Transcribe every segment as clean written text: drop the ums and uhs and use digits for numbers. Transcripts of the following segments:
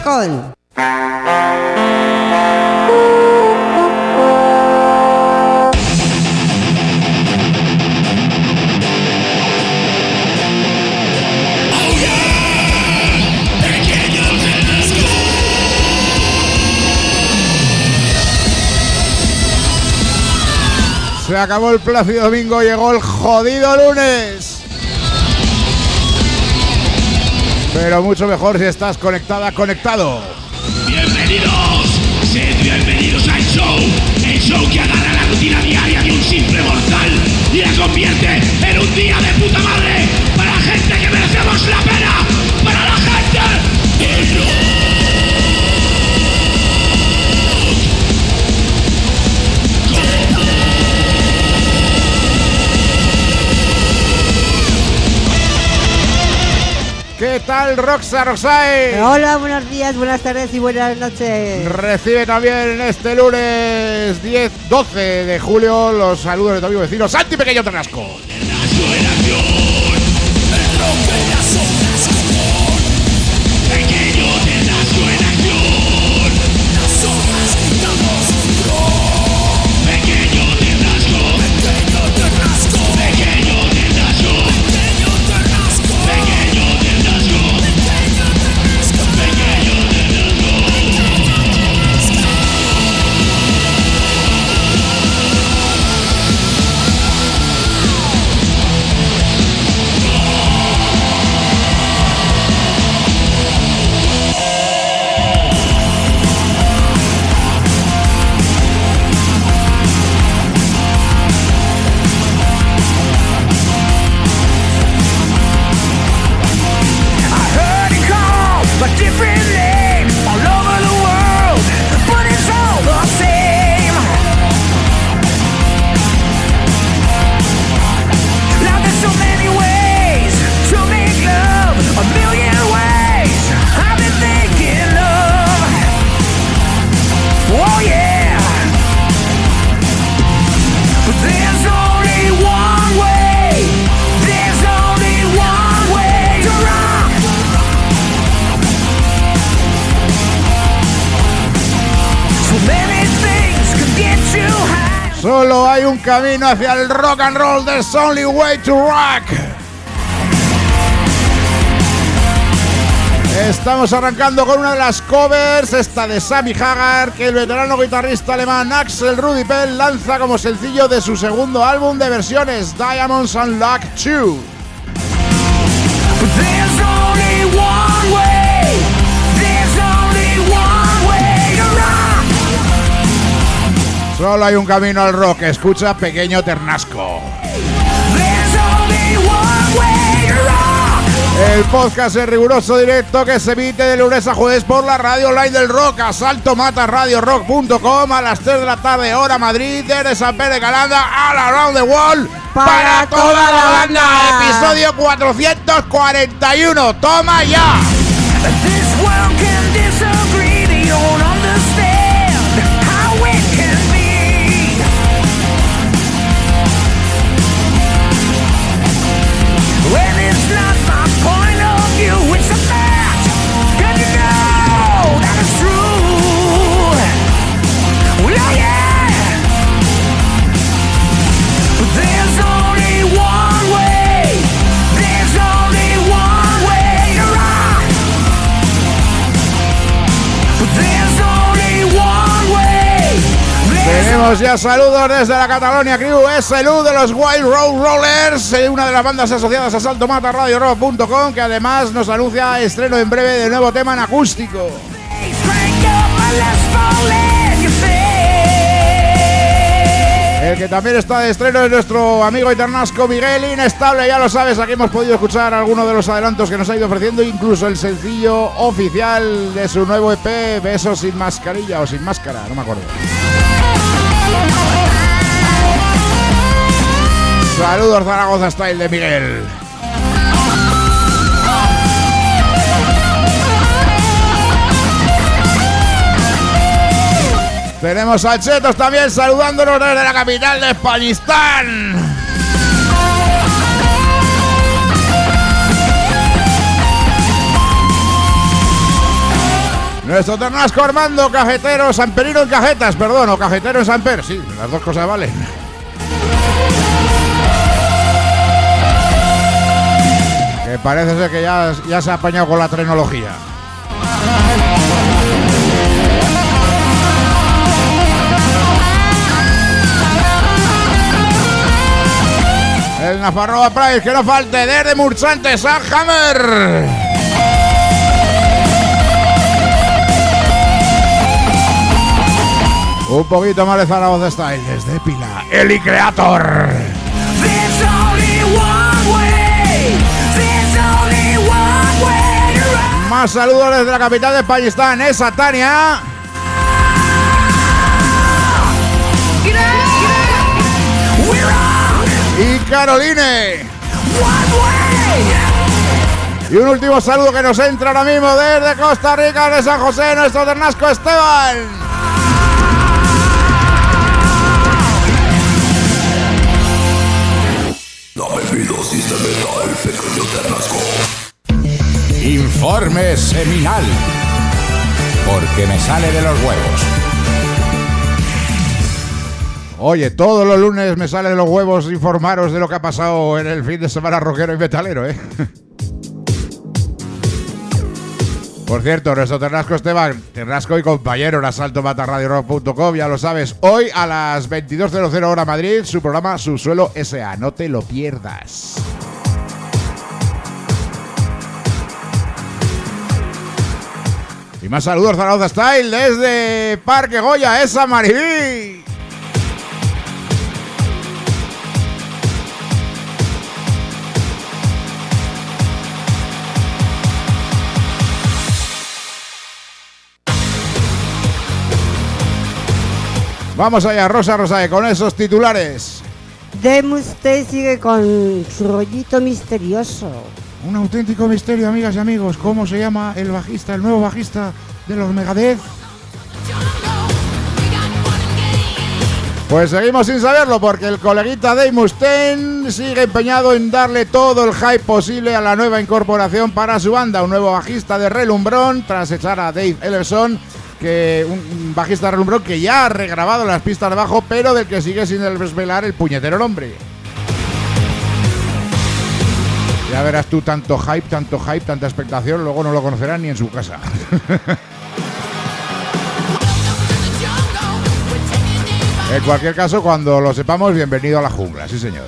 Rascón. Se acabó el plácido domingo, llegó el jodido lunes. Pero mucho mejor si estás conectada, conectado. Bienvenidos, sed bienvenidos al show. El show que agarra la rutina diaria de un simple mortal y la convierte en un día de puta madre para la gente que merecemos la pena, para la gente del rock. ¿Qué tal, Roxa Roxae? Hola, buenos días, buenas tardes y buenas noches. Recibe también este lunes 12 de julio los saludos de tu amigo vecino Santi Pequeño Ternasco. Solo hay un camino hacia el rock and roll. There's only way to rock. Estamos arrancando con una de las covers, esta de Sammy Hagar, que el veterano guitarrista alemán Axel Rudi Pell lanza como sencillo de su segundo álbum de versiones, Diamonds Unlocked 2. Solo hay un camino al rock. Escucha Pequeño Ternasco. El podcast es riguroso directo que se emite de lunes a jueves por la radio online del rock, asaltomataradiorock.com a las 3 de la tarde, hora Madrid, desde San Pedro de Calanda, all around the world, para toda la banda. Episodio 441. ¡Toma ya! Tenemos ya saludos desde la Catalonia Crew, SLU de los Wild Road Rollers, una de las bandas asociadas a saltomataradiorock.com, que además nos anuncia estreno en breve de nuevo tema en acústico. El que también está de estreno es nuestro amigo Ternasco Miguel Inestable, ya lo sabes, aquí hemos podido escuchar algunos de los adelantos que nos ha ido ofreciendo, incluso el sencillo oficial de su nuevo EP, Besos sin mascarilla o sin máscara, no me acuerdo. Saludos Zaragoza Style de Miguel. Tenemos a Chetos también saludándonos desde la capital de Españistán. Nuestro Ternasco Armando, cajetero, samperino en cajetas, perdón, o cajetero en samper, sí, las dos cosas valen. Que parece ser que ya se ha apañado con la tecnología. El Nafarroa Price, que no falte, desde Murchante, Hammer. Un poquito más de Zaragoza Style, desde Pila, Eli Creator. Más saludos desde la capital de Pakistán, esa Tania. Y Caroline. Y un último saludo que nos entra ahora mismo desde Costa Rica, de San José, nuestro Ternasco Esteban. Informe seminal, porque me sale de los huevos. Oye, todos los lunes me sale de los huevos informaros de lo que ha pasado en el fin de semana rockero y metalero, ¿eh? Por cierto, nuestro Ternasco Esteban, Ternasco y compañero en asaltomatarradiorock.com, ya lo sabes, hoy a las 22:00 hora Madrid, su programa Subsuelo S.A., no te lo pierdas. Y más saludos, Zaragoza Style, desde Parque Goya, esa Maribí. Vamos allá, Rosa Rosae, con esos titulares. Dave Mustaine sigue con su rollito misterioso. Un auténtico misterio, amigas y amigos. ¿Cómo se llama el bajista, el nuevo bajista de los Megadeth? Pues seguimos sin saberlo, porque el coleguita Dave Mustaine sigue empeñado en darle todo el hype posible a la nueva incorporación para su banda. Un nuevo bajista de relumbrón, tras echar a Dave Ellefson, que un bajista de relumbrón que ya ha regrabado las pistas de bajo, pero del que sigue sin desvelar el puñetero nombre. Ya verás tú, tanto hype, tanta expectación, luego no lo conocerán ni en su casa. En cualquier caso, cuando lo sepamos, bienvenido a la jungla, sí señor.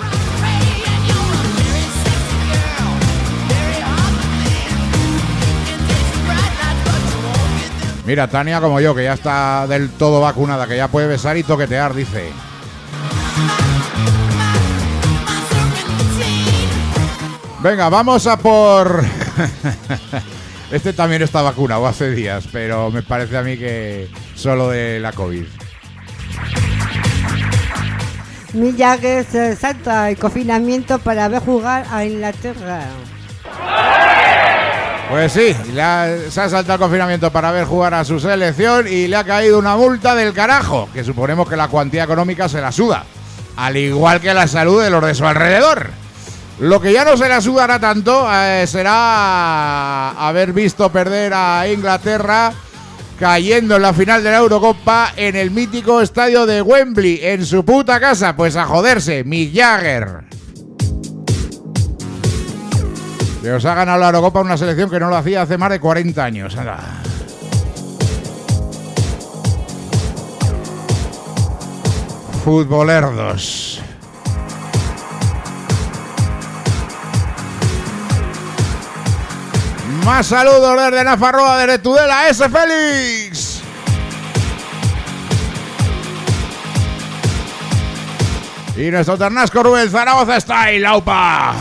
Mira, Tania como yo, que ya está del todo vacunada, que ya puede besar y toquetear, dice. Venga, vamos a por... Este también está vacunado hace días, pero me parece a mí que solo de la COVID. Mick Jagger se salta el confinamiento para ver jugar a Inglaterra. Pues sí, se ha saltado el confinamiento para ver jugar a su selección y le ha caído una multa del carajo, que suponemos que la cuantía económica se la suda, al igual que la salud de los de su alrededor. Lo que ya no se la sudará tanto será haber visto perder a Inglaterra cayendo en la final de la Eurocopa en el mítico estadio de Wembley, en su puta casa. Pues a joderse, Mick Jagger. Que os ha ganado la Eurocopa una selección que no lo hacía hace más de 40 años. Futbolerdos. Más saludos desde Nafarroa, desde Tudela, ese Félix. Y nuestro Ternasco Rubén Zaragoza Style, aupa.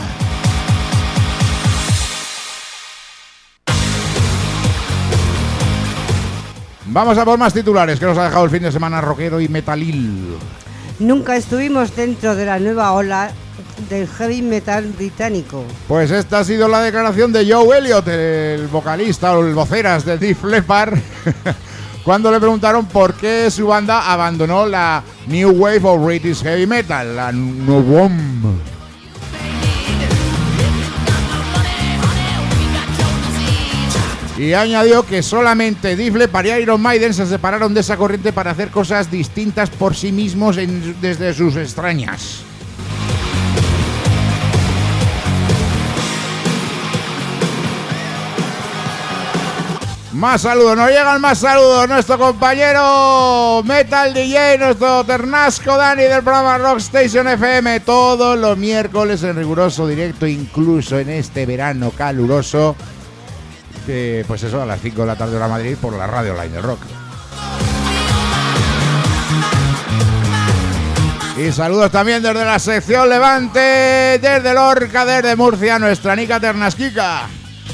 Vamos a por más titulares que nos ha dejado el fin de semana rockero y metalil. Nunca estuvimos dentro de la nueva ola del heavy metal británico. Pues esta ha sido la declaración de Joe Elliott, el vocalista o el voceras de Def Leppard, cuando le preguntaron por qué su banda abandonó la New Wave of British Heavy Metal, la NWOM. Y añadió que solamente Def Leppard y Iron Maiden se separaron de esa corriente para hacer cosas distintas por sí mismos desde sus extrañas. Más saludos, nos llegan más saludos. Nuestro compañero Metal DJ, nuestro Ternasco Dani del programa Rockstation FM, todos los miércoles en riguroso directo, incluso en este verano caluroso, pues eso, a las 5 de la tarde hora Madrid, por la radio online del rock. Y saludos también desde la sección Levante, desde Lorca, desde Murcia, nuestra Nica Ternasquica.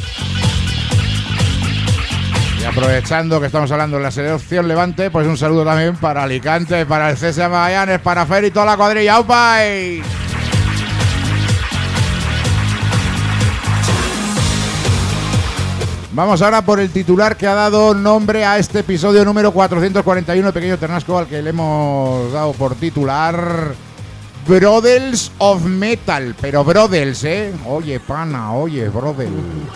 Y aprovechando que estamos hablando de la selección Levante, pues un saludo también para Alicante, para el CSA Magallanes, para Fer y toda la cuadrilla. ¡Aupai! Vamos ahora por el titular que ha dado nombre a este episodio número 441 de Pequeño Ternasco, al que le hemos dado por titular Brothers of Metal. Pero Brothers, ¿eh? Oye, pana, oye, Brothers.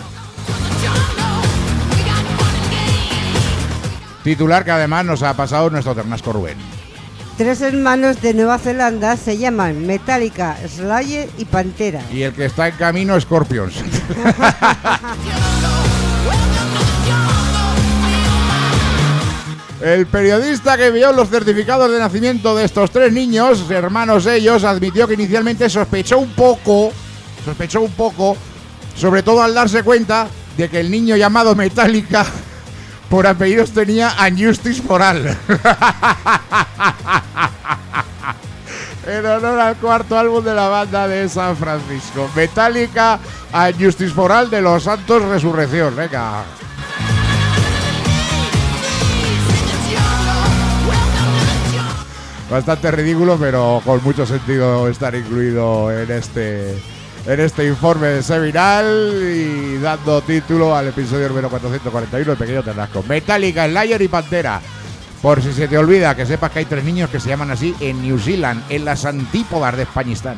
Titular que además nos ha pasado nuestro Ternasco Rubén. 3 hermanos de Nueva Zelanda se llaman Metallica, Slayer y Pantera. Y el que está en camino, Scorpions. El periodista que envió los certificados de nacimiento de estos 3 niños, hermanos ellos, admitió que inicialmente sospechó un poco, sobre todo al darse cuenta de que el niño llamado Metallica por apellidos tenía Unjustice for All. En honor al cuarto álbum de la banda de San Francisco. Metallica, Unjustice for All de los Santos Resurrección. Venga. Bastante ridículo, pero con mucho sentido estar incluido en este informe de Seminal y dando título al episodio número 441 del Pequeño Ternasco. Metallica, Slayer y Pantera. Por si se te olvida, que sepas que hay 3 niños que se llaman así en New Zealand, en las antípodas de Españistán.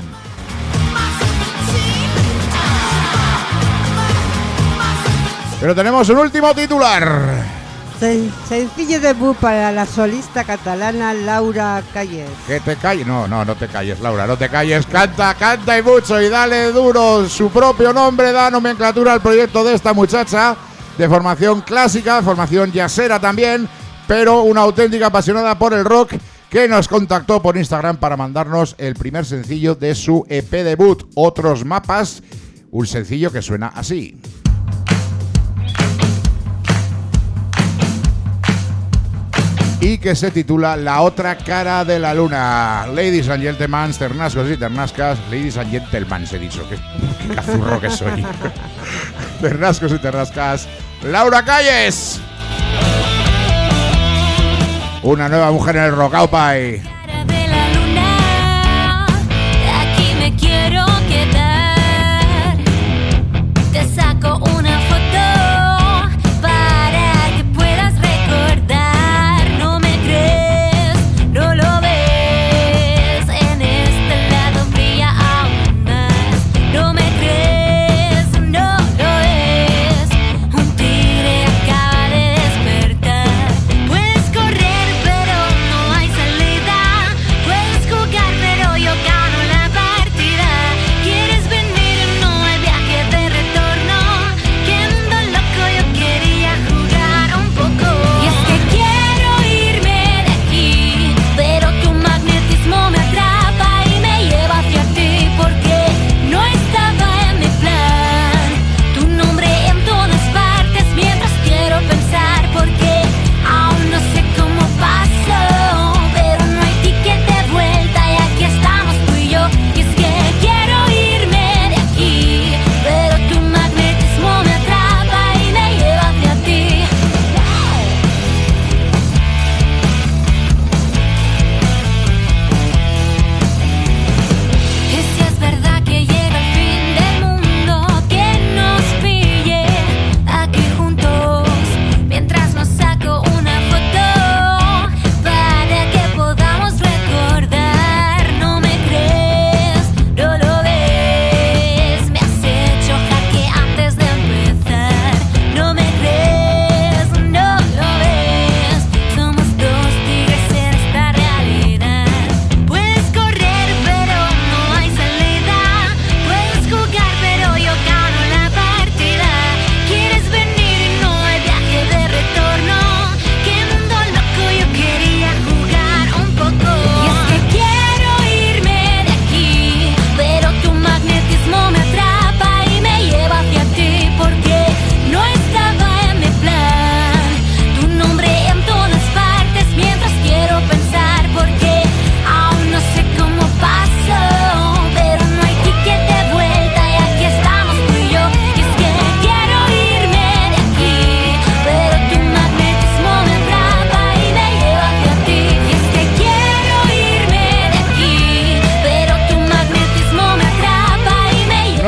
Pero tenemos un último titular. Sencillo debut para la solista catalana Laura Calles. Que te calles. No te calles, Laura, no te calles. Canta y mucho y dale duro. Su propio nombre da nomenclatura al proyecto de esta muchacha, de formación clásica, formación jazzera también, pero una auténtica apasionada por el rock, que nos contactó por Instagram para mandarnos el primer sencillo de su EP debut, Otros Mapas, un sencillo que suena así. Y que se titula La otra cara de la luna. Ladies and gentlemen, ternascos y ternascas. Ladies and gentlemen, he dicho. Qué cazurro que soy. Ternascos y ternascas. Laura Calles. Una nueva mujer en el rock, aupai. Te saco una foto para que puedas recordar. Puedes correr, pero no hay salida.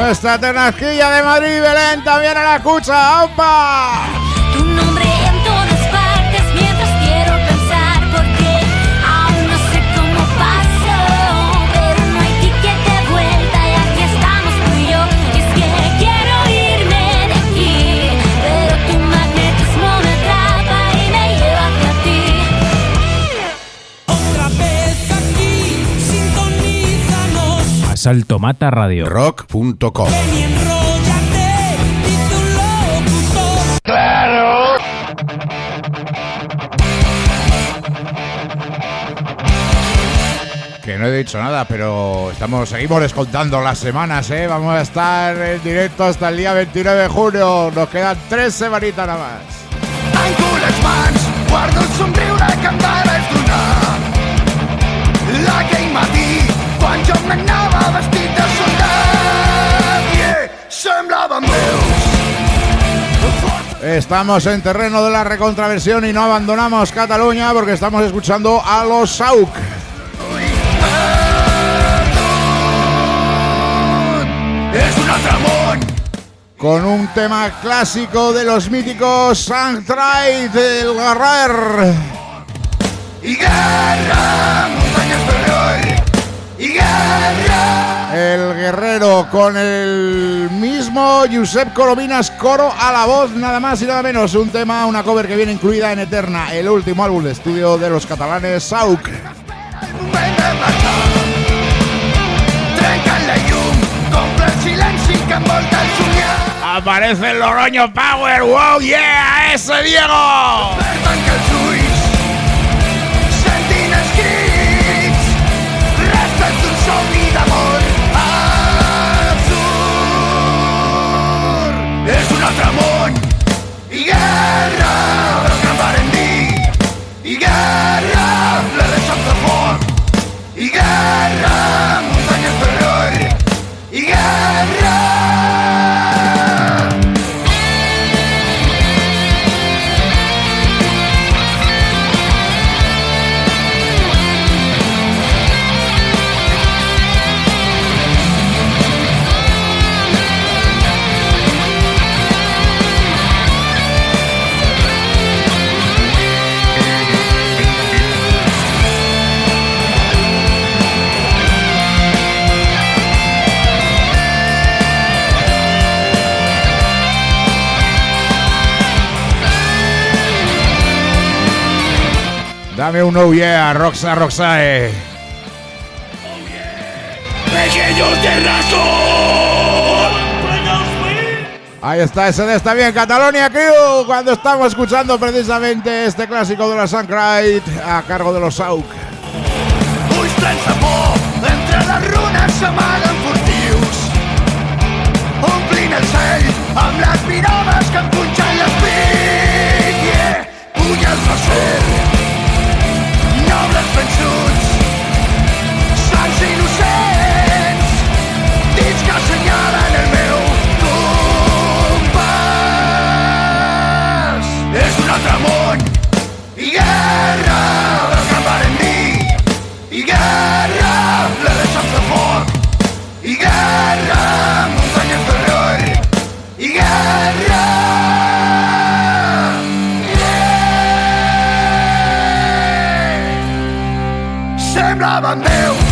Nuestra Ternasquilla de Madrid, Belén, también a la escucha. ¡Opa! Tu nombre en todas partes mientras quiero pensar, porque aún no sé cómo pasó, pero no hay ticket de vuelta y aquí estamos tú y yo. Y es que quiero irme de aquí, pero tu magnetismo me atrapa y me lleva hacia ti. Otra vez aquí, sintonízanos. Asalto Mata Radio. Rock.com. Ven y enróllate, dice un locutor. Que no he dicho nada, pero seguimos descontando las semanas, ¿eh? Vamos a estar en directo hasta el día 29 de junio. Nos quedan 3 semanitas nada más. Tanco les mans, guardo el somriure que em vares donar. Aquell matí, quan jo m'anava vestit de soldat, yeah, semblaven meus. Estamos en terreno de la recontraversión y no abandonamos Cataluña porque estamos escuchando a los Sauk. És un altre món. Con un tema clásico de los míticos Sanctraid del Guerrer. I guerra, muntanyes terror. I guerra. El Guerrero con el mismo Josep Corominas coro a la voz, nada más y nada menos. Un tema, una cover que viene incluida en Eterna, el último álbum de estudio de los catalanes Sauk. Moment de marxar. Trenquen la llum, compra el silenci que envolta el somiar. Aparece el Loroño Power, wow, yeah, ese Diego. Tanca els ulls, sentint els crits, restes d'un somni d'amor absurd. És un altre món, i guerra, el que varen dir, i guerra, la de Sants de Foc, i guerra, muntanyes terror, i guerra. Dame un oh yeah, Roxa Roxae. Pequeños terrazos. Ahí está, ese de Está Bien Catalonia Crew, cuando estamos escuchando precisamente este clásico de la Sanctraid a cargo de los Sauk. Ulls plens de por, entre les runes s'amaguen furtius. Omplint el cel amb les mirades que em punxen l'esprit. Yeah, punyals d'acer, nobles vençuts, sants innocents, dits que assenyalen el meu compàs. És un altre món, i guerra, el que varen dir, i guerra, la de Sants de Foc, i guerra, muntanyes terror, i guerra. Semblaven déus.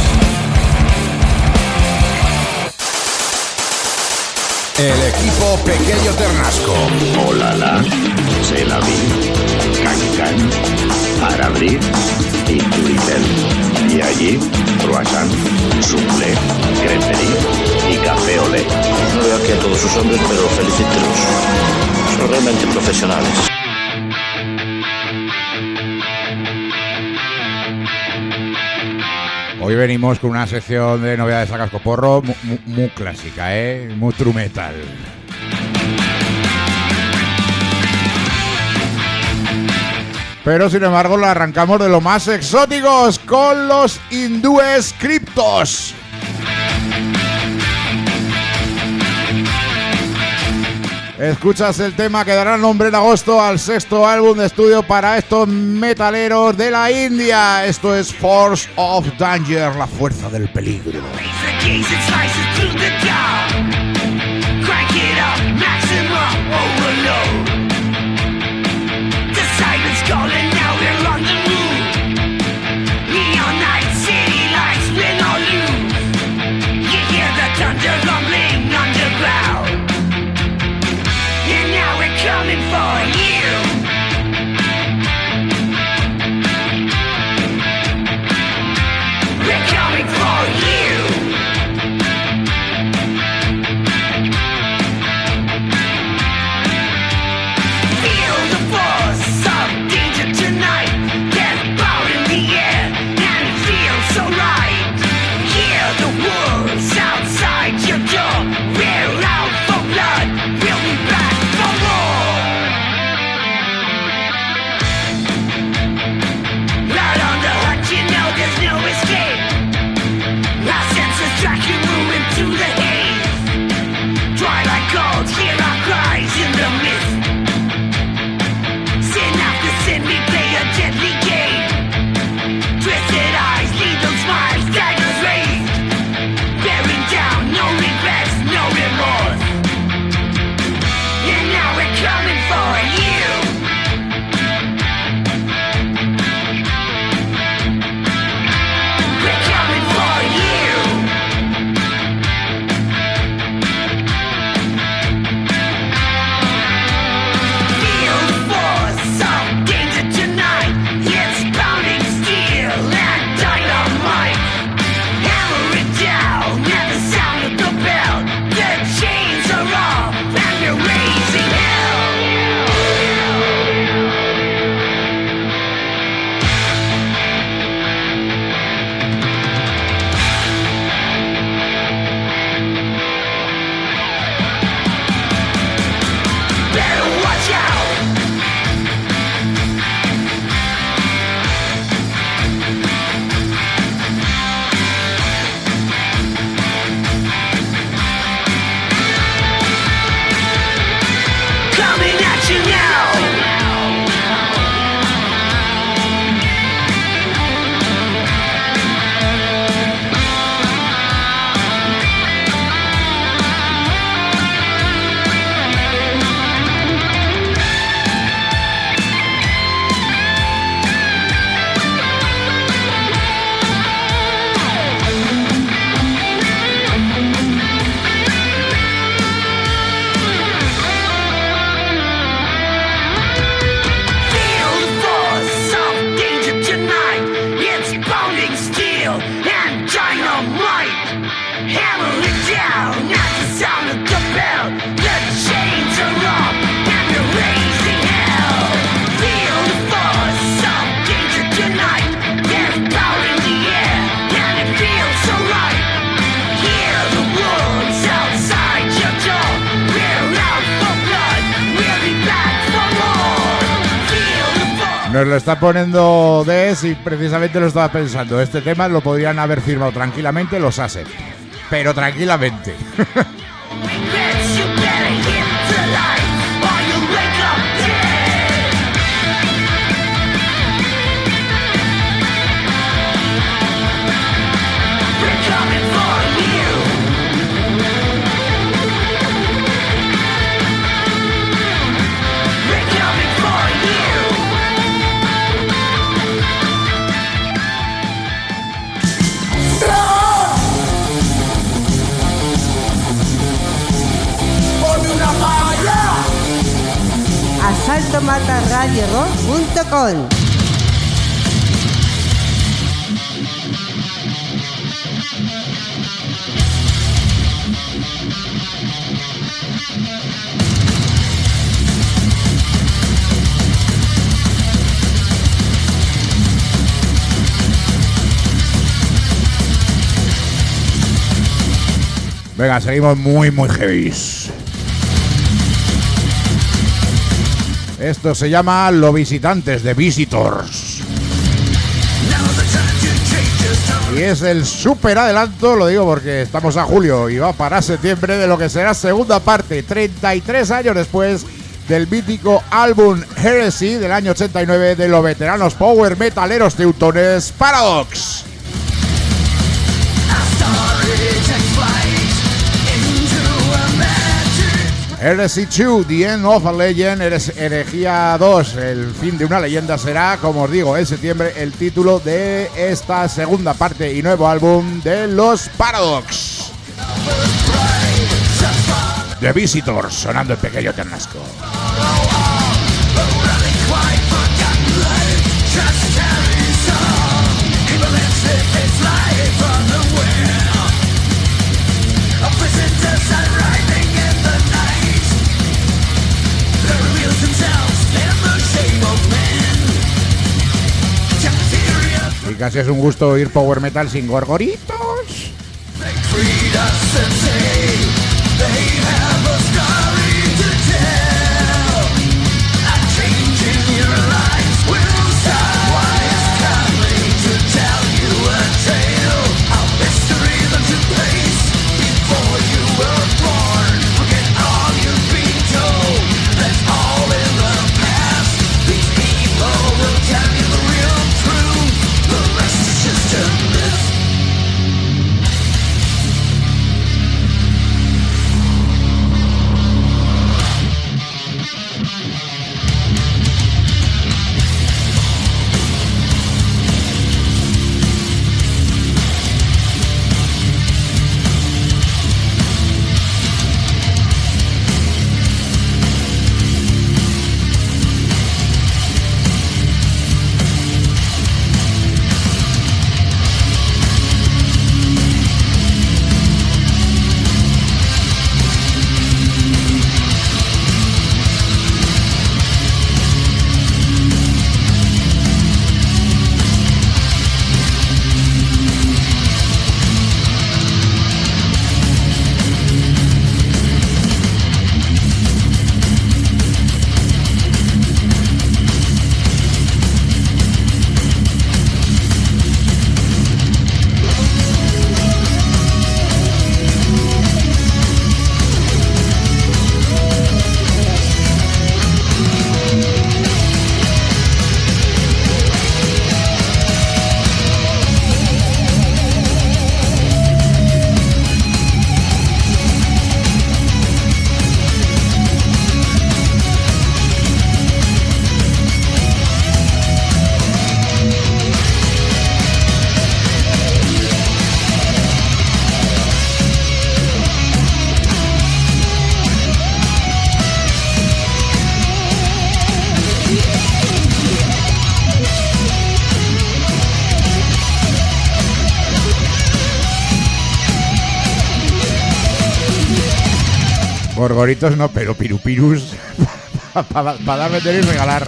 El equipo Pequeño Ternasco. Olala, c'est la vie, Can-Can, para abrir y Turitel. Y allí, croissant, soufflé, creperie y café olé. No veo aquí a todos sus hombres, pero felicítelos. Son realmente profesionales. Hoy venimos con una sección de novedades a cascoporro muy clásica, muy true metal. Pero sin embargo la arrancamos de lo más exóticos con los hindúes Cryptos. Escuchas el tema que dará nombre en agosto al 6º álbum de estudio para estos metaleros de la India. Esto es Force of Danger, la fuerza del peligro. Coming for you. We're coming for you. Feel the force of danger tonight. There's power in the air, and it feels so right. Hear the wolves outside your door. We're out for blood. We'll be back for more. Right on the hunt, you know there's no escape. Our senses track you moving to the haze. Twilight calls, hear our cries in the mist. Sin after sin, we play a deadly game. Twisted eyes, lethal smiles, daggers raised. Bearing down, no regrets, no remorse. And now we're coming for you. We're coming for you. Feel the force of danger tonight. It's pounding steel and dynamite. Hammer it down at the sound of the bell. The chains are off and you're raising hell. Better watch out. Coming at you now. Feel the force of danger tonight. It's pounding steel and dynamite. Hammer it down at the sound of the bell. The chains are off and you're raising hell. Feel the force of danger tonight. There's power in the air and it feels so right. Hear the wolves outside your door. We're out for blood. We'll be back for more. Feel the force. Nos lo está poniendo Des y precisamente lo estaba pensando. Este tema lo podrían haber firmado tranquilamente los Asset. Pero tranquilamente. Regrets, you better hit the light or you'll wake up dead. We're coming for you. We're coming for you. asaltomataradiorock.com. Venga, seguimos muy heavies. Esto se llama Los Visitantes, de Visitors. Y es el super adelanto, lo digo porque estamos a julio y va para septiembre, de lo que será segunda parte, 33 años después del mítico álbum Heresy del año 89 de los veteranos power metaleros teutones Paradox. Heresy 2, The End of a Legend, Herejía 2, el fin de una leyenda, será, como os digo, en septiembre el título de esta segunda parte y nuevo álbum de los Paradox. The Visitors, sonando en Pequeño Ternasco. Y casi es un gusto oír power metal sin gorgoritos. Gorgoritos no, pero pirupirus para dar, vender y regalar.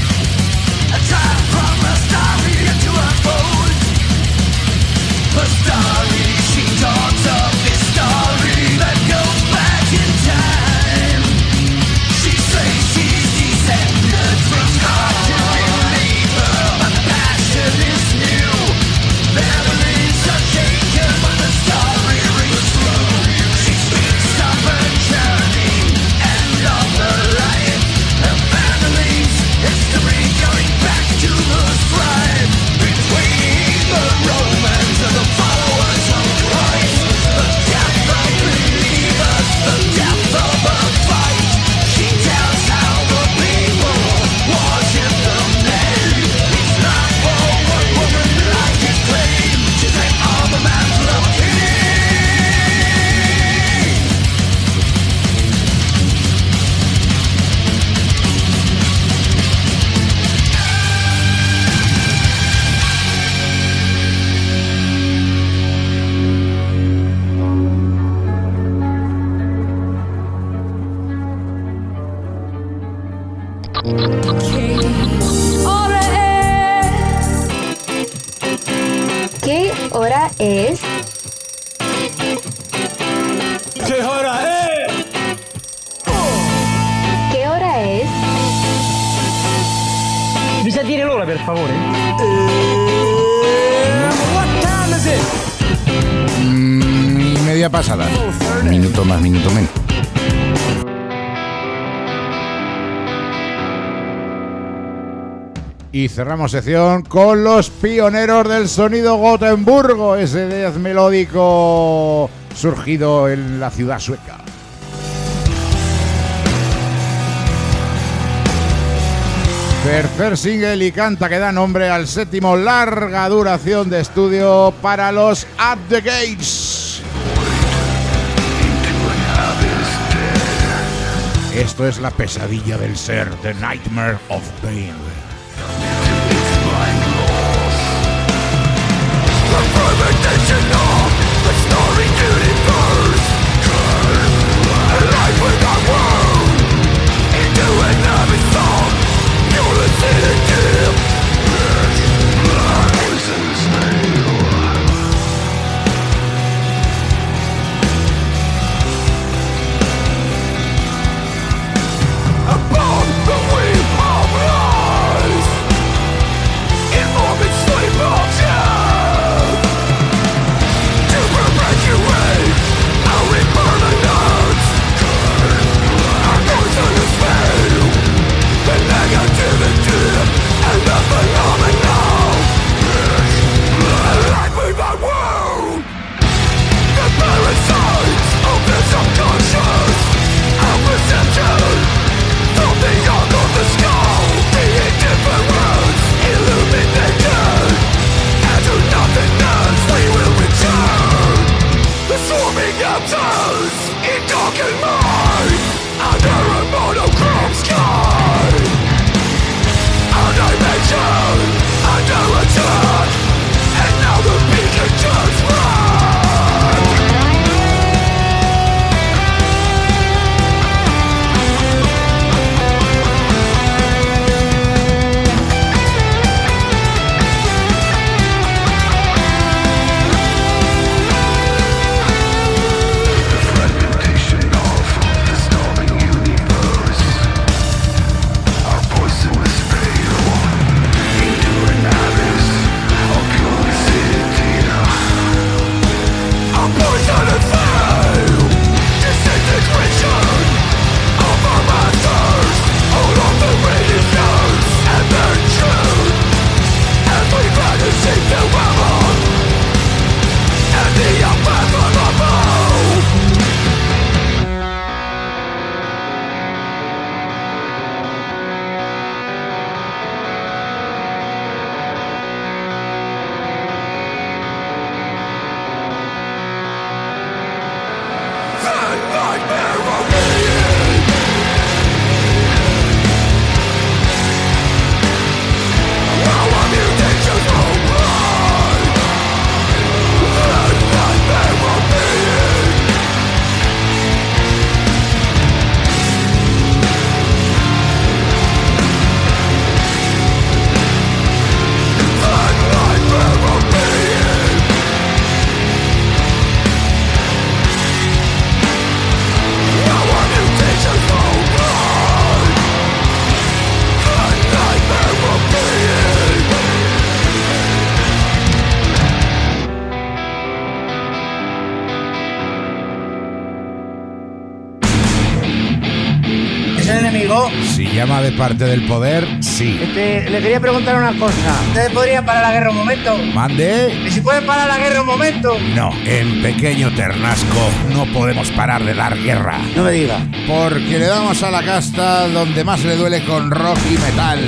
Let's ¿Qué hora es? ¿Qué hora es? ¿Qué hora es? Mi sa dire l'ora, per favore? What time is it? Y media pasada. Minuto más, minuto menos. Y cerramos sección con los pioneros del sonido Gotemburgo, ese death melódico surgido en la ciudad sueca. Tercer single y canta que da nombre al séptimo larga duración de estudio para los At The Gates. Esto es la pesadilla del ser, The Nightmare of Pain. Si llama de parte del poder, sí. Le quería preguntar una cosa. ¿Ustedes podrían parar la guerra un momento? Mande. ¿Y si pueden parar la guerra un momento? No, en Pequeño Ternasco no podemos parar de dar guerra. No me diga. Porque le damos a la casta donde más le duele con rock y metal.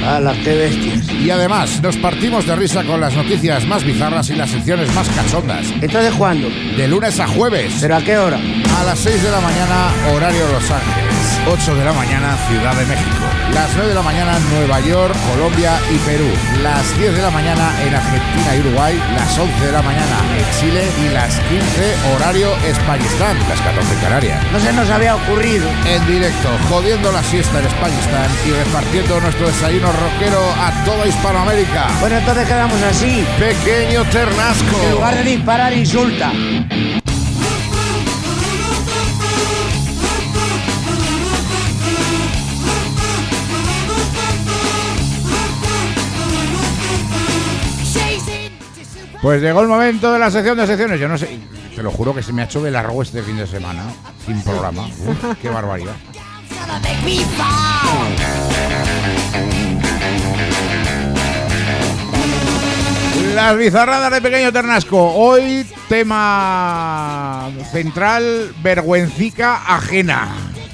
¡Hala, qué bestias! Y además, nos partimos de risa con las noticias más bizarras y las secciones más cachondas. ¿Entonces cuándo? De lunes a jueves. ¿Pero a qué hora? A las 6 de la mañana, horario Los Ángeles. 8 de la mañana, Ciudad de México. Las 9 de la mañana, Nueva York, Colombia y Perú. Las 10 de la mañana en Argentina y Uruguay. Las 11 de la mañana en Chile. Y las 15, horario Españistán. Las 14 en Canarias. No se nos había ocurrido. En directo, jodiendo la siesta en Españistán y repartiendo nuestro desayuno rockero a toda Hispanoamérica. Bueno, entonces quedamos así. Pequeño Ternasco. En lugar de disparar, insulta. Pues llegó el momento de la sección de secciones. Yo no sé, te lo juro que se me ha hecho de largo este fin de semana sin programa. Uf, qué barbaridad. Las bizarradas de Pequeño Ternasco. Hoy tema central, vergüencica ajena.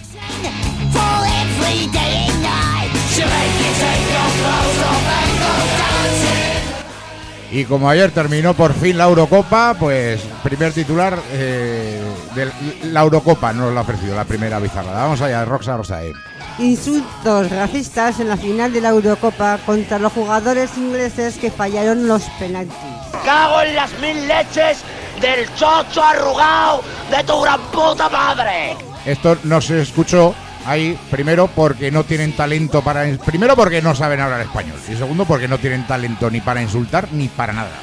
Y como ayer terminó por fin la Eurocopa, pues primer titular de la Eurocopa nos lo ha ofrecido, la primera bizarrada. Vamos allá, Roxa Rosae. Insultos racistas en la final de la Eurocopa contra los jugadores ingleses que fallaron los penaltis. ¡Cago en las mil leches del chocho arrugado de tu gran puta madre! Esto no se escuchó ahí, primero porque no tienen talento para... Primero porque no saben hablar español. Y segundo porque no tienen talento ni para insultar ni para nada.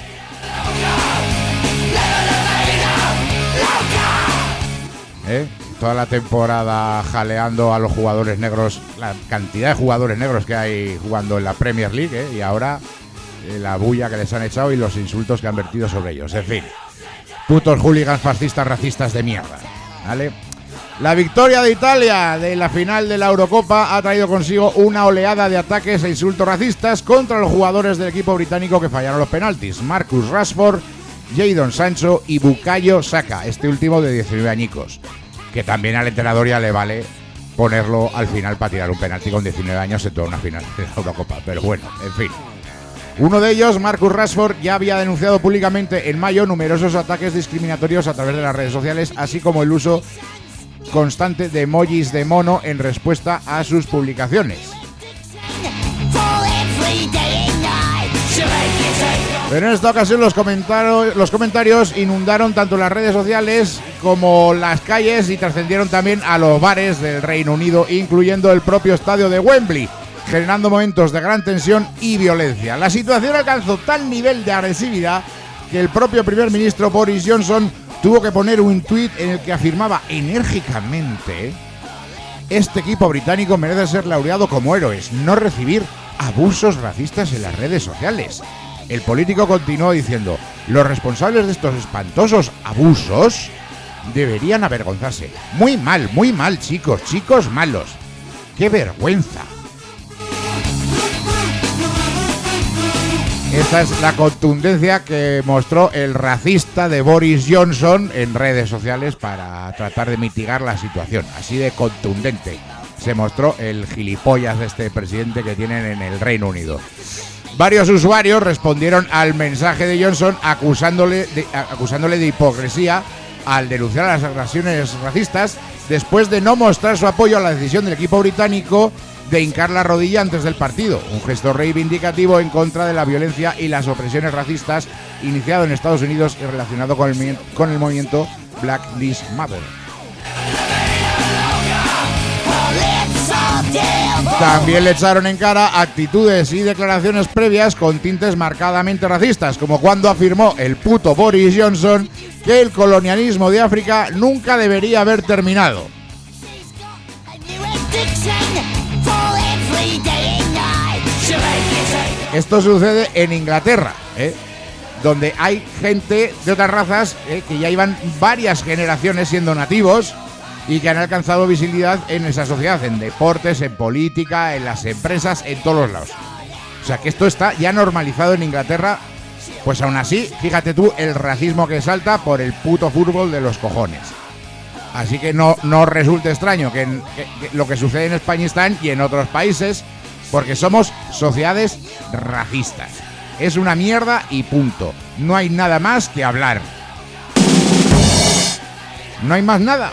Toda la temporada jaleando a los jugadores negros, la cantidad de jugadores negros que hay jugando en la Premier League, y ahora la bulla que les han echado y los insultos que han vertido sobre ellos. En fin, putos hooligans fascistas racistas de mierda, ¿vale? La victoria de Italia de la final de la Eurocopa ha traído consigo una oleada de ataques e insultos racistas contra los jugadores del equipo británico que fallaron los penaltis: Marcus Rashford, Jadon Sancho y Bukayo Saka, este último de 19 añicos, que también al entrenador ya le vale ponerlo al final para tirar un penalti con 19 años en toda una final de la Eurocopa. Pero bueno, en fin. Uno de ellos, Marcus Rashford, ya había denunciado públicamente en mayo numerosos ataques discriminatorios a través de las redes sociales, así como el uso constante de emojis de mono en respuesta a sus publicaciones. Pero en esta ocasión los comentarios inundaron tanto las redes sociales como las calles y trascendieron también a los bares del Reino Unido, incluyendo el propio estadio de Wembley, generando momentos de gran tensión y violencia. La situación alcanzó tal nivel de agresividad que el propio primer ministro Boris Johnson tuvo que poner un tuit en el que afirmaba enérgicamente: este equipo británico merece ser laureado como héroes, no recibir abusos racistas en las redes sociales. El político continuó diciendo: los responsables de estos espantosos abusos deberían avergonzarse. Muy mal, chicos malos. ¡Qué vergüenza! Esta es la contundencia que mostró el racista de Boris Johnson en redes sociales para tratar de mitigar la situación. Así de contundente se mostró el gilipollas de este presidente que tienen en el Reino Unido. Varios usuarios respondieron al mensaje de Johnson acusándole de hipocresía al denunciar las agresiones racistas, después de no mostrar su apoyo a la decisión del equipo británico de hincar la rodilla antes del partido, un gesto reivindicativo en contra de la violencia y las opresiones racistas iniciado en Estados Unidos y relacionado con el movimiento Black Lives Matter. También le echaron en cara actitudes y declaraciones previas con tintes marcadamente racistas, como cuando afirmó el puto Boris Johnson que el colonialismo de África nunca debería haber terminado. Esto sucede en Inglaterra, donde hay gente de otras razas que ya llevan varias generaciones siendo nativos y que han alcanzado visibilidad en esa sociedad, en deportes, en política, en las empresas, en todos los lados. O sea que esto está ya normalizado en Inglaterra. Pues aún así, fíjate tú el racismo que salta por el puto fútbol de los cojones. Así que no resulte extraño que lo que sucede en Españistán y en otros países porque somos sociedades racistas. Es una mierda y punto. No hay nada más que hablar. No hay más nada.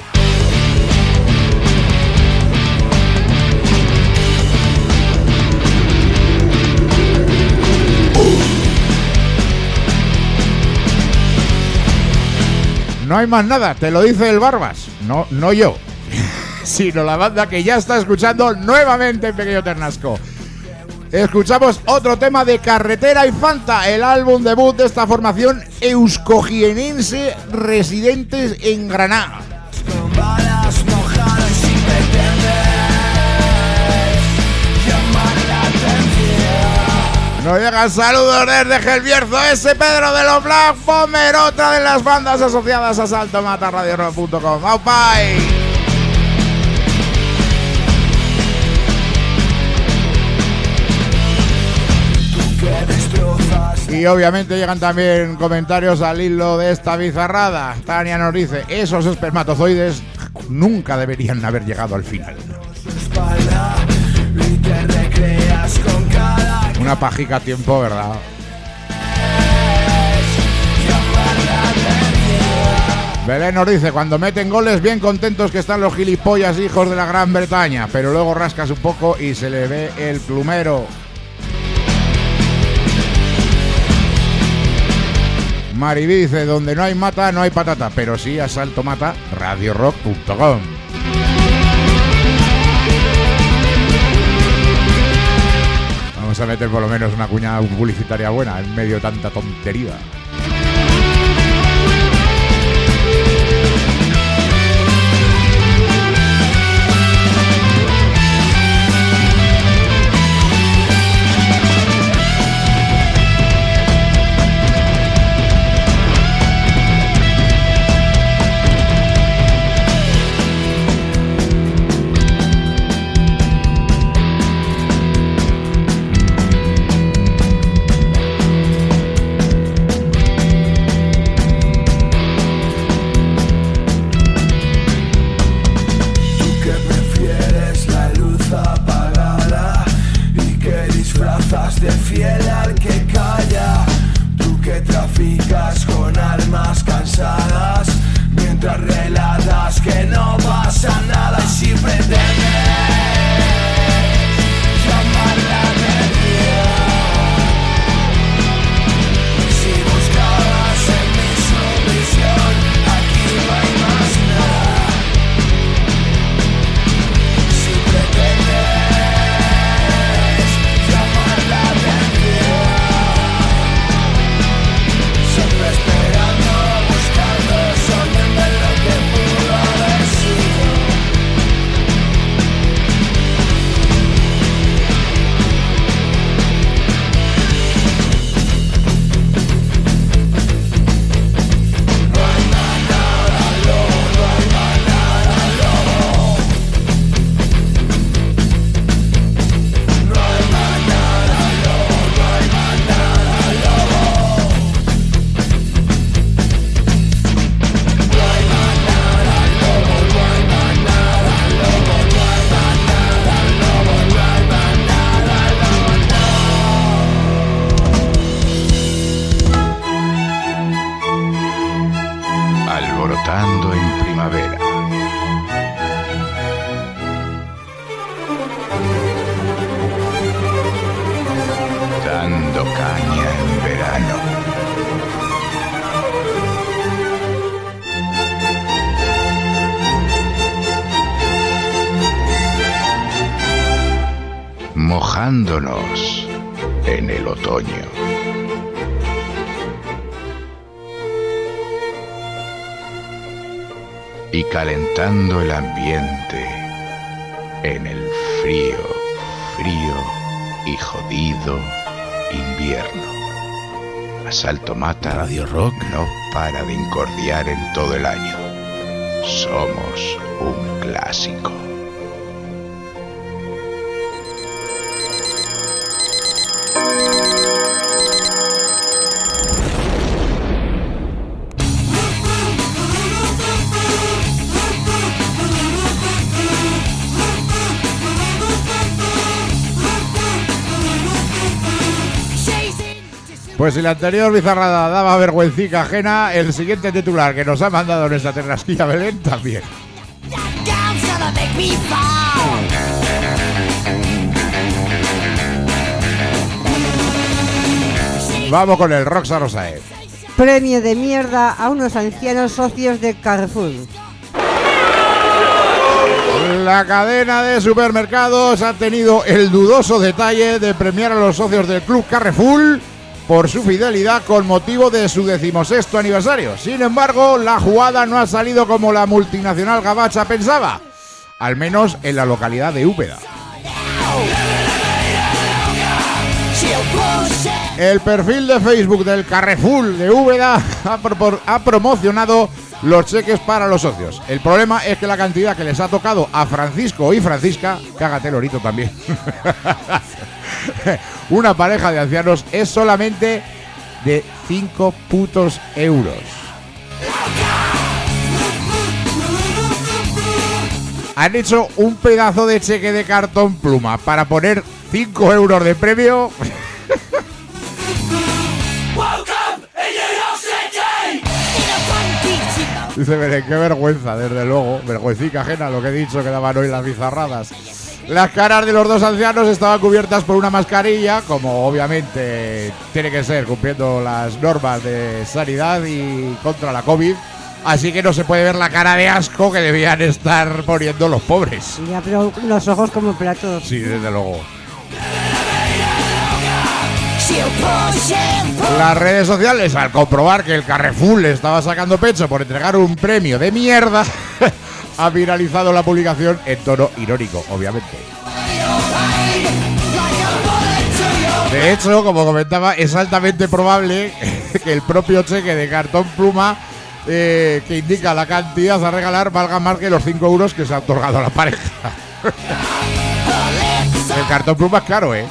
No hay más nada, te lo dice el Barbas. No yo, sino la banda que ya está escuchando nuevamente en Pequeño Ternasco. Escuchamos otro tema de Carretera Infanta, el álbum debut de esta formación euskogienense residentes en Granada. Nos llegan saludos desde Gelbierzo, ese Pedro de los Black Bomber, otra de las bandas asociadas a Saltomata, radiorock.com. ¡Aupai! Y obviamente llegan también comentarios al hilo de esta bizarrada. Tania nos dice, esos espermatozoides nunca deberían haber llegado al final. Una pajica a tiempo, ¿verdad? Belén nos dice, cuando meten goles bien contentos que están los gilipollas hijos de la Gran Bretaña, pero luego rascas un poco y se le ve el plumero. Mariví dice, donde no hay mata, no hay patata, pero sí a Saltomata, radiorock.com. Vamos a meter por lo menos una cuña publicitaria buena en medio de tanta tontería. Alborotando en primavera. Dando caña en verano. Mojándonos en el otoño. Y calentando el ambiente en el frío, frío y jodido invierno. A Saltomata Radio Rock no para de incordiar en todo el año. Somos un clásico. Pues si la anterior bizarrada daba vergüencica ajena, el siguiente titular que nos ha mandado nuestra Ternasquilla Belén también. Vamos con el Roxa Rosae. Premio de mierda a unos ancianos socios de Carrefour. La cadena de supermercados ha tenido el dudoso detalle de premiar a los socios del Club Carrefour por su fidelidad con motivo de su 16º aniversario. Sin embargo, la jugada no ha salido como la multinacional gabacha pensaba, al menos en la localidad de Úbeda. El perfil de Facebook del Carrefour de Úbeda ha promocionado los cheques para los socios. El problema es que la cantidad que les ha tocado a Francisco y Francisca, cágate lorito también, una pareja de ancianos, es solamente de 5 putos euros. Han hecho un pedazo de cheque de cartón pluma para poner 5 euros de premio. Dice Belén, qué vergüenza, desde luego, vergüencica ajena lo que he dicho que daban hoy las bizarradas. Las caras de los dos ancianos estaban cubiertas por una mascarilla, como obviamente tiene que ser, cumpliendo las normas de sanidad y contra la COVID. Así que no se puede ver la cara de asco que debían estar poniendo los pobres. Ya, pero los ojos como platos. Sí, desde luego. Las redes sociales, al comprobar que el Carrefour le estaba sacando pecho por entregar un premio de mierda, ha viralizado la publicación en tono irónico, obviamente. De hecho, como comentaba, es altamente probable que el propio cheque de cartón pluma que indica la cantidad a regalar valga más que los 5 euros que se ha otorgado a la pareja. El cartón pluma es caro, ¿eh?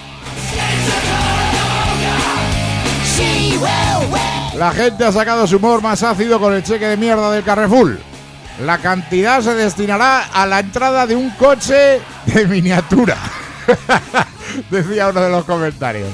La gente ha sacado su humor más ácido con el cheque de mierda del Carrefour. La cantidad se destinará a la entrada de un coche de miniatura, decía uno de los comentarios.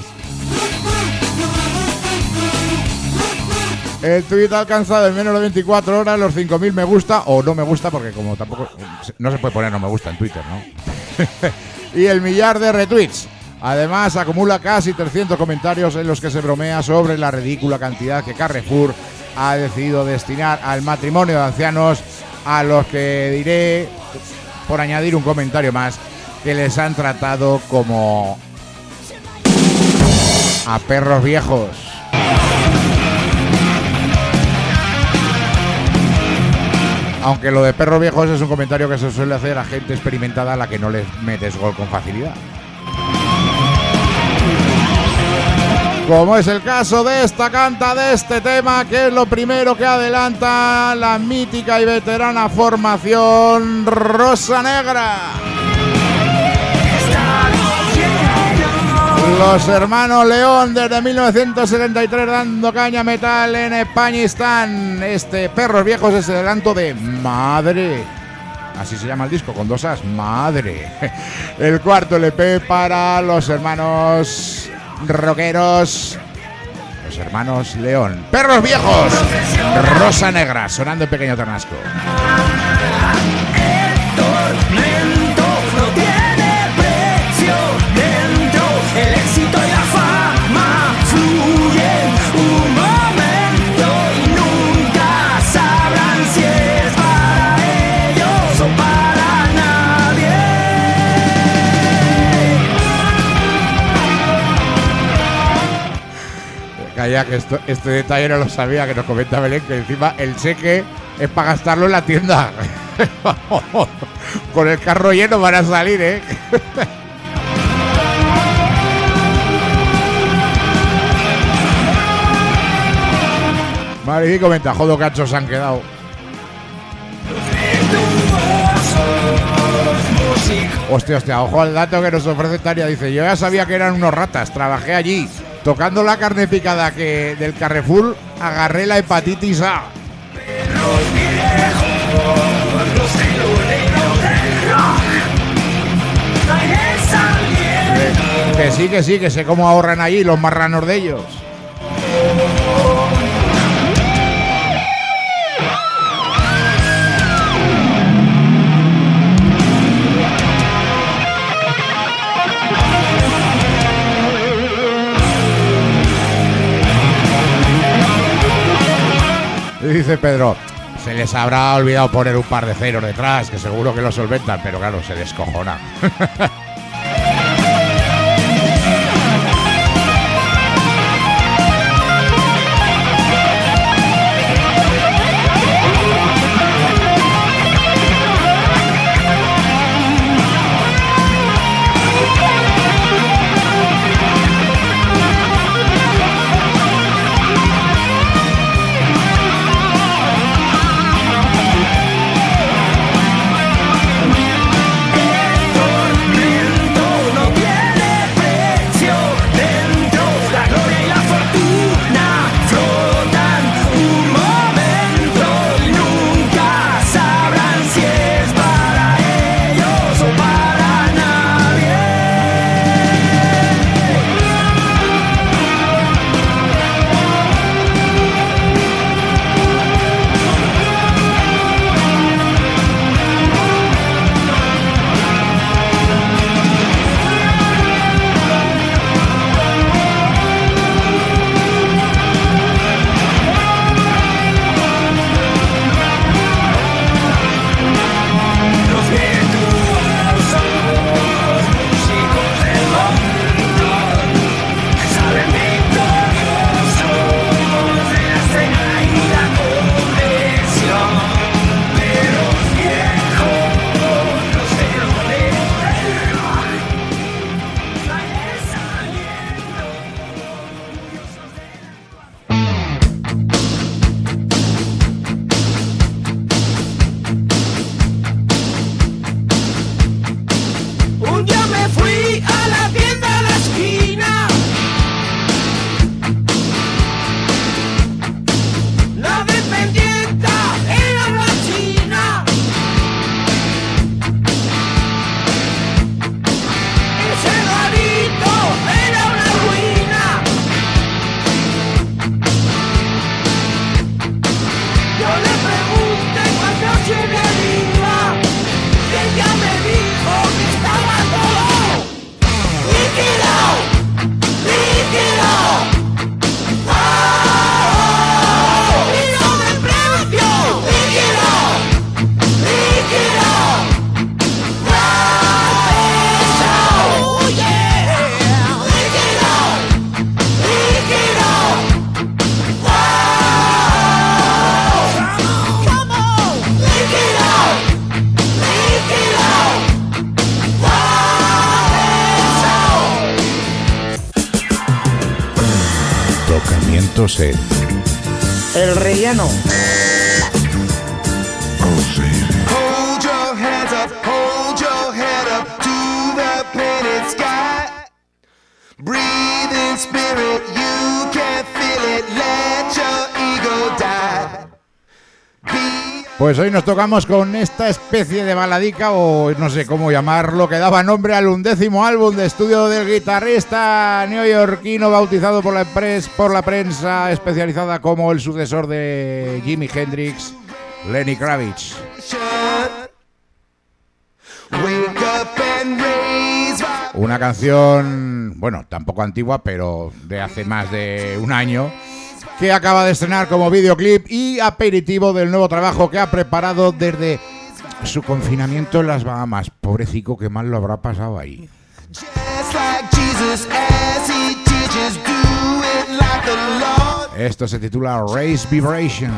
El tuit ha alcanzado en menos de 24 horas los 5.000 me gusta, o no me gusta, porque como tampoco no se puede poner no me gusta en Twitter, ¿no? Y el millar de retweets. Además, acumula casi 300 comentarios en los que se bromea sobre la ridícula cantidad que Carrefour ha decidido destinar al matrimonio de ancianos, a los que diré, por añadir un comentario más, que les han tratado como a perros viejos. Aunque lo de perros viejos es un comentario que se suele hacer a gente experimentada a la que no les metes gol con facilidad. Como es el caso de esta canta de este tema, que es lo primero que adelanta la mítica y veterana formación Rosa Negra. Los hermanos León desde 1973 dando caña metal en Españistán. Este Perros Viejos es el adelanto de Madre. Así se llama el disco, con 2 As, Madre. El cuarto LP para los hermanos rockeros, los hermanos León. Perros Viejos, Rosa Negra, sonando en Pequeño Ternasco. El tormento no tiene precio dentro. El éxito y la fama fluyen un momento y nunca sabrán si es para ellos o para nadie. Calla, que este detalle no lo sabía, que nos comenta Belén, que encima el cheque es para gastarlo en la tienda. Con el carro lleno van a salir, ¿eh? Madre, y comenta, jodo cachos se han quedado. Hostia, ojo al dato que nos ofrece Tania. Dice, yo ya sabía que eran unos ratas, trabajé allí. Tocando la carne picada que del Carrefour, agarré la hepatitis A. Que sí, que sé cómo ahorran allí los marranos de ellos. Dice Pedro, se les habrá olvidado poner un par de ceros detrás, que seguro que lo solventan, pero claro, se descojona. Set. El relleno. Hold your hands up, hold your head up to the painted sky. Breathe in spirit, you can feel it, let your ego die. Pues hoy nos tocamos con esta especie de baladica, o no sé cómo llamarlo, que daba nombre al 11º álbum de estudio del guitarrista neoyorquino bautizado por la prensa especializada como el sucesor de Jimi Hendrix, Lenny Kravitz. Una canción, bueno, tampoco antigua, pero de hace más de un año, que acaba de estrenar como videoclip y aperitivo del nuevo trabajo que ha preparado desde su confinamiento en las Bahamas. Pobrecico, qué mal lo habrá pasado ahí. Esto se titula Raise Vibration.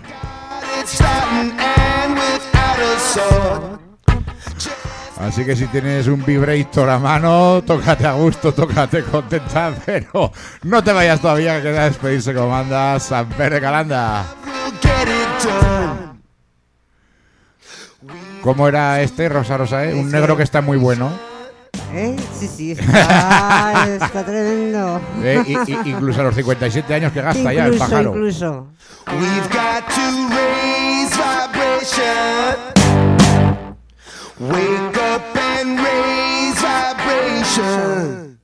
Así que si tienes un vibrator a mano, tócate a gusto, tócate contenta, pero no te vayas todavía, que queda despedirse como manda Samper de Calanda. ¿Cómo era este, Rosa, un negro que está muy bueno? Sí, está tremendo. Incluso a los 57 años que gasta ya el pájaro. Incluso. We've got to raise vibration. Wake up and raise vibration.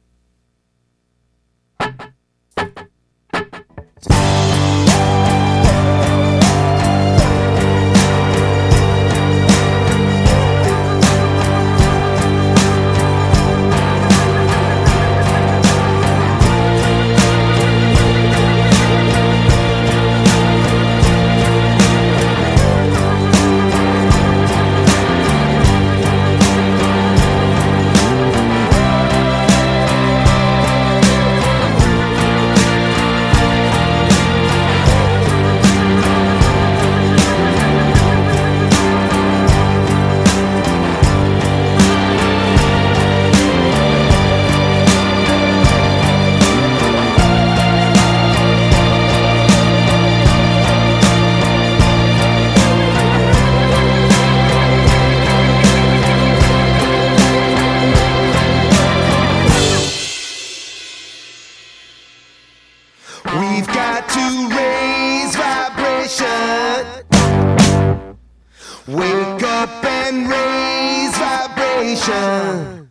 vibration.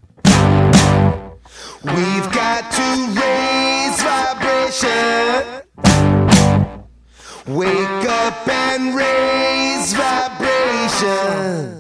We've got to raise vibration. Wake up and raise vibration.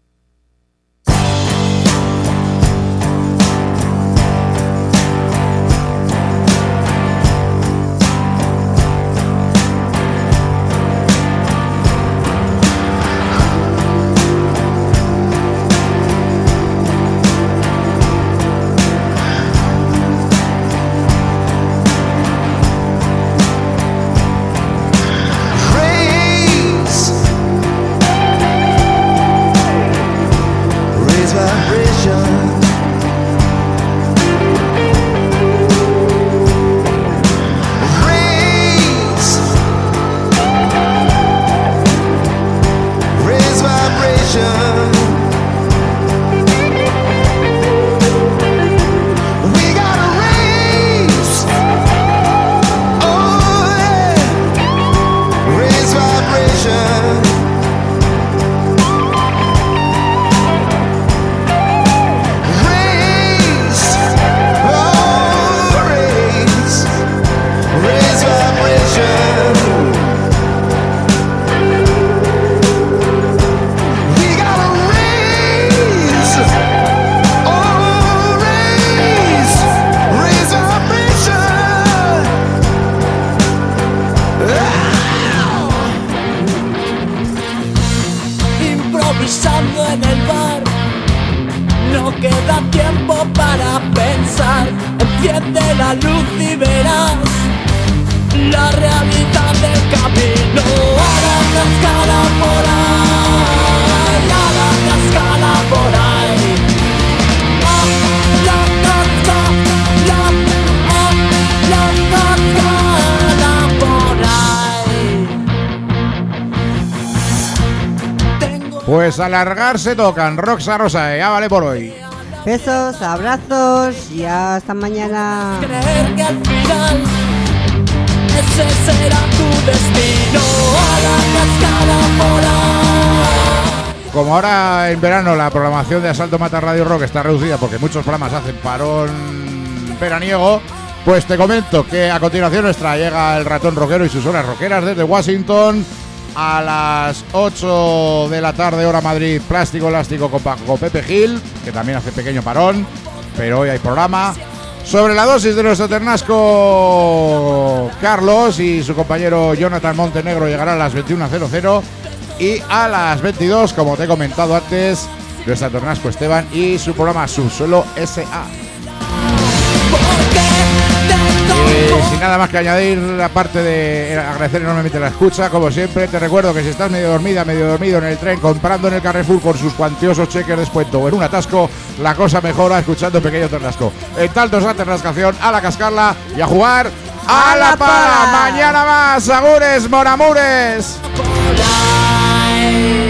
Pues a largarse tocan Roxa Rosa, ya vale por hoy. Besos, abrazos y hasta mañana. Creer que al final ese será tu destino, a la cascada por ahí. Como ahora en verano la programación de Asalto Mata Radio Rock está reducida porque muchos programas hacen parón veraniego, pues te comento que a continuación nuestra llega el ratón rockero y sus horas rockeras desde Washington. A las 8 de la tarde, hora Madrid, Plástico Elástico con Pepe Gil, que también hace pequeño parón, pero hoy hay programa. Sobre la dosis de nuestro ternasco Carlos y su compañero Jonathan Montenegro llegará a las 21:00 y a las 22, como te he comentado antes, nuestra ternasco Esteban y su programa Subsuelo S.A. Sin nada más que añadir, aparte de agradecer enormemente la escucha, como siempre, te recuerdo que si estás medio dormida, medio dormido en el tren, comprando en el Carrefour con sus cuantiosos cheques de descuento o en un atasco, la cosa mejora escuchando Pequeño Ternasco. En tanto esa ternascación, a la cascarla y a jugar a la pala. Mañana más, agures, monamures.